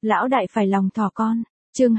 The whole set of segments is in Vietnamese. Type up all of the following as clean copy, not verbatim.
Lão đại phải lòng thỏ con. Chương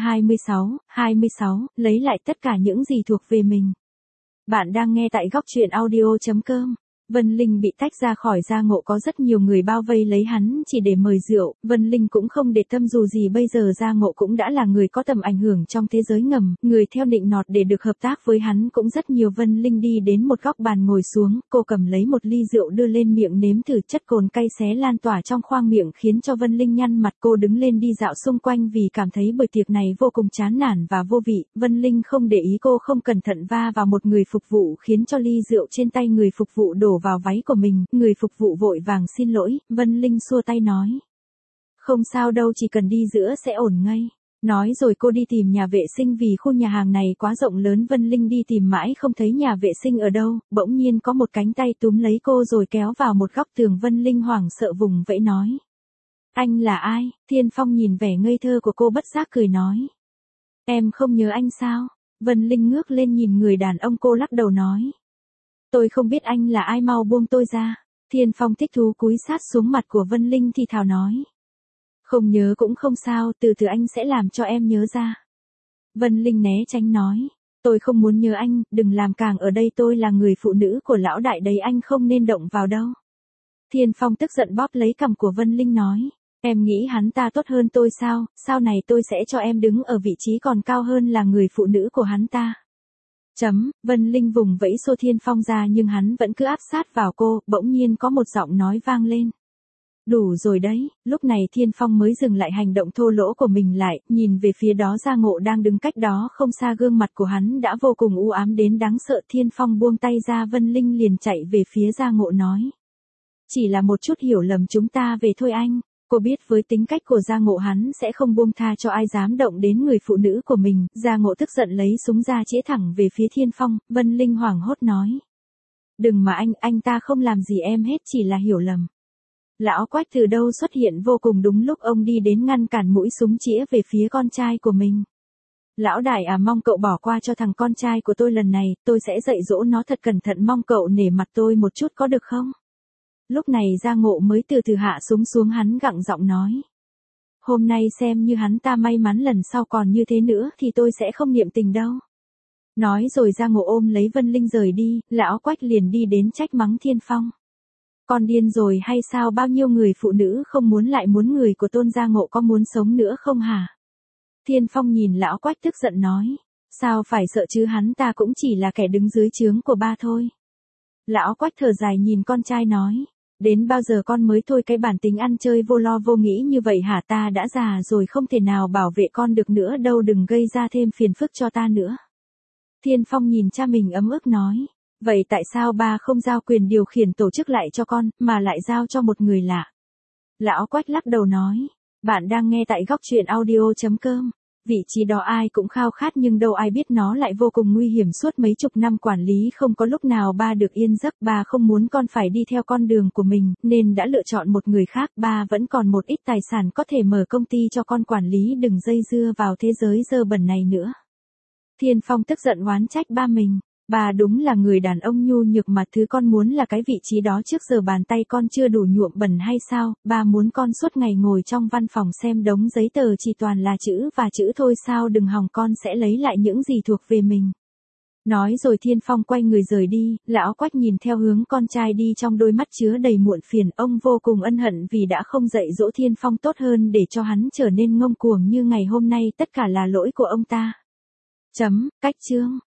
26, lấy lại tất cả những gì thuộc về mình. Bạn đang nghe tại góc truyện audio.com. Vân Linh bị tách ra khỏi Gia Ngộ, có rất nhiều người bao vây lấy hắn chỉ để mời rượu, Vân Linh cũng không để tâm, dù gì bây giờ Gia Ngộ cũng đã là người có tầm ảnh hưởng trong thế giới ngầm, người theo định nọt để được hợp tác với hắn cũng rất nhiều. Vân Linh đi đến một góc bàn ngồi xuống, cô cầm lấy một ly rượu đưa lên miệng nếm thử, chất cồn cay xé lan tỏa trong khoang miệng khiến cho Vân Linh nhăn mặt. Cô đứng lên đi dạo xung quanh vì cảm thấy bữa tiệc này vô cùng chán nản và vô vị. Vân Linh không để ý, cô không cẩn thận va vào một người phục vụ khiến cho ly rượu trên tay người phục vụ đổ vào váy của mình. Người phục vụ vội vàng xin lỗi, Vân Linh xua tay nói: không sao đâu, chỉ cần đi giữa sẽ ổn ngay. Nói rồi cô đi tìm nhà vệ sinh vì khu nhà hàng này quá rộng lớn. Vân Linh đi tìm mãi không thấy nhà vệ sinh ở đâu, bỗng nhiên có một cánh tay túm lấy cô rồi kéo vào một góc tường. Vân Linh hoảng sợ vùng vẫy nói: anh là ai? Thiên Phong nhìn vẻ ngây thơ của cô bất giác cười nói: em không nhớ anh sao? Vân Linh ngước lên nhìn người đàn ông, cô lắc đầu nói: tôi không biết anh là ai, mau buông tôi ra. Thiên Phong thích thú cúi sát xuống mặt của Vân Linh thì thào nói: không nhớ cũng không sao, từ từ anh sẽ làm cho em nhớ ra. Vân Linh né tránh nói: tôi không muốn nhớ anh, đừng làm càng ở đây, tôi là người phụ nữ của lão đại đấy, anh không nên động vào đâu. Thiên Phong tức giận bóp lấy cằm của Vân Linh nói: em nghĩ hắn ta tốt hơn tôi sao? Sau này tôi sẽ cho em đứng ở vị trí còn cao hơn là người phụ nữ của hắn ta. Vân Linh vùng vẫy xô Thiên Phong ra nhưng hắn vẫn cứ áp sát vào cô. Bỗng nhiên có một giọng nói vang lên: đủ rồi đấy. Lúc này Thiên Phong mới dừng lại hành động thô lỗ của mình lại, nhìn về phía đó Gia Ngộ đang đứng cách đó không xa. Gương mặt của hắn đã vô cùng u ám đến đáng sợ. Thiên Phong buông tay ra, Vân Linh liền chạy về phía Gia Ngộ nói: chỉ là một chút hiểu lầm, chúng ta về thôi anh. Cô biết với tính cách của Gia Ngộ hắn sẽ không buông tha cho ai dám động đến người phụ nữ của mình. Gia Ngộ tức giận lấy súng ra chĩa thẳng về phía Thiên Phong. Vân Linh hoảng hốt nói: đừng mà anh ta không làm gì em hết, chỉ là hiểu lầm. Lão Quách từ đâu xuất hiện vô cùng đúng lúc, ông đi đến ngăn cản mũi súng chĩa về phía con trai của mình. Lão đại à, mong cậu bỏ qua cho thằng con trai của tôi lần này, tôi sẽ dạy dỗ nó thật cẩn thận, mong cậu nể mặt tôi một chút có được không? Lúc này Gia Ngộ mới từ từ hạ súng xuống, hắn gặng giọng nói: hôm nay xem như hắn ta may mắn, lần sau còn như thế nữa thì tôi sẽ không niệm tình đâu. Nói rồi Gia Ngộ ôm lấy Vân Linh rời đi. Lão Quách liền đi đến trách mắng Thiên Phong: con điên rồi hay sao, bao nhiêu người phụ nữ không muốn lại muốn người của Tôn Gia Ngộ, có muốn sống nữa không hả? Thiên Phong nhìn Lão Quách tức giận nói: sao phải sợ chứ, hắn ta cũng chỉ là kẻ đứng dưới trướng của ba thôi. Lão Quách thở dài nhìn con trai nói: đến bao giờ con mới thôi cái bản tính ăn chơi vô lo vô nghĩ như vậy hả? Ta đã già rồi, không thể nào bảo vệ con được nữa đâu, đừng gây ra thêm phiền phức cho ta nữa. Thiên Phong nhìn cha mình ấm ức nói: vậy tại sao ba không giao quyền điều khiển tổ chức lại cho con, mà lại giao cho một người lạ? Lão Quách lắc đầu nói: bạn đang nghe tại góc truyện audio.com. Vị trí đó ai cũng khao khát nhưng đâu ai biết nó lại vô cùng nguy hiểm. Suốt mấy chục năm quản lý không có lúc nào ba được yên giấc. Ba không muốn con phải đi theo con đường của mình, nên đã lựa chọn một người khác. Ba vẫn còn một ít tài sản có thể mở công ty cho con quản lý, đừng dây dưa vào thế giới dơ bẩn này nữa. Thiên Phong tức giận oán trách ba mình: ba đúng là người đàn ông nhu nhược mà, thứ con muốn là cái vị trí đó trước giờ bàn tay con chưa đủ nhuộm bẩn hay sao? Ba muốn con suốt ngày ngồi trong văn phòng xem đống giấy tờ chỉ toàn là chữ và chữ thôi sao? Đừng hòng, con sẽ lấy lại những gì thuộc về mình. Nói rồi Thiên Phong quay người rời đi. Lão Quách nhìn theo hướng con trai đi, trong đôi mắt chứa đầy muộn phiền. Ông vô cùng ân hận vì đã không dạy dỗ Thiên Phong tốt hơn để cho hắn trở nên ngông cuồng như ngày hôm nay. Tất cả là lỗi của ông ta. Cách chương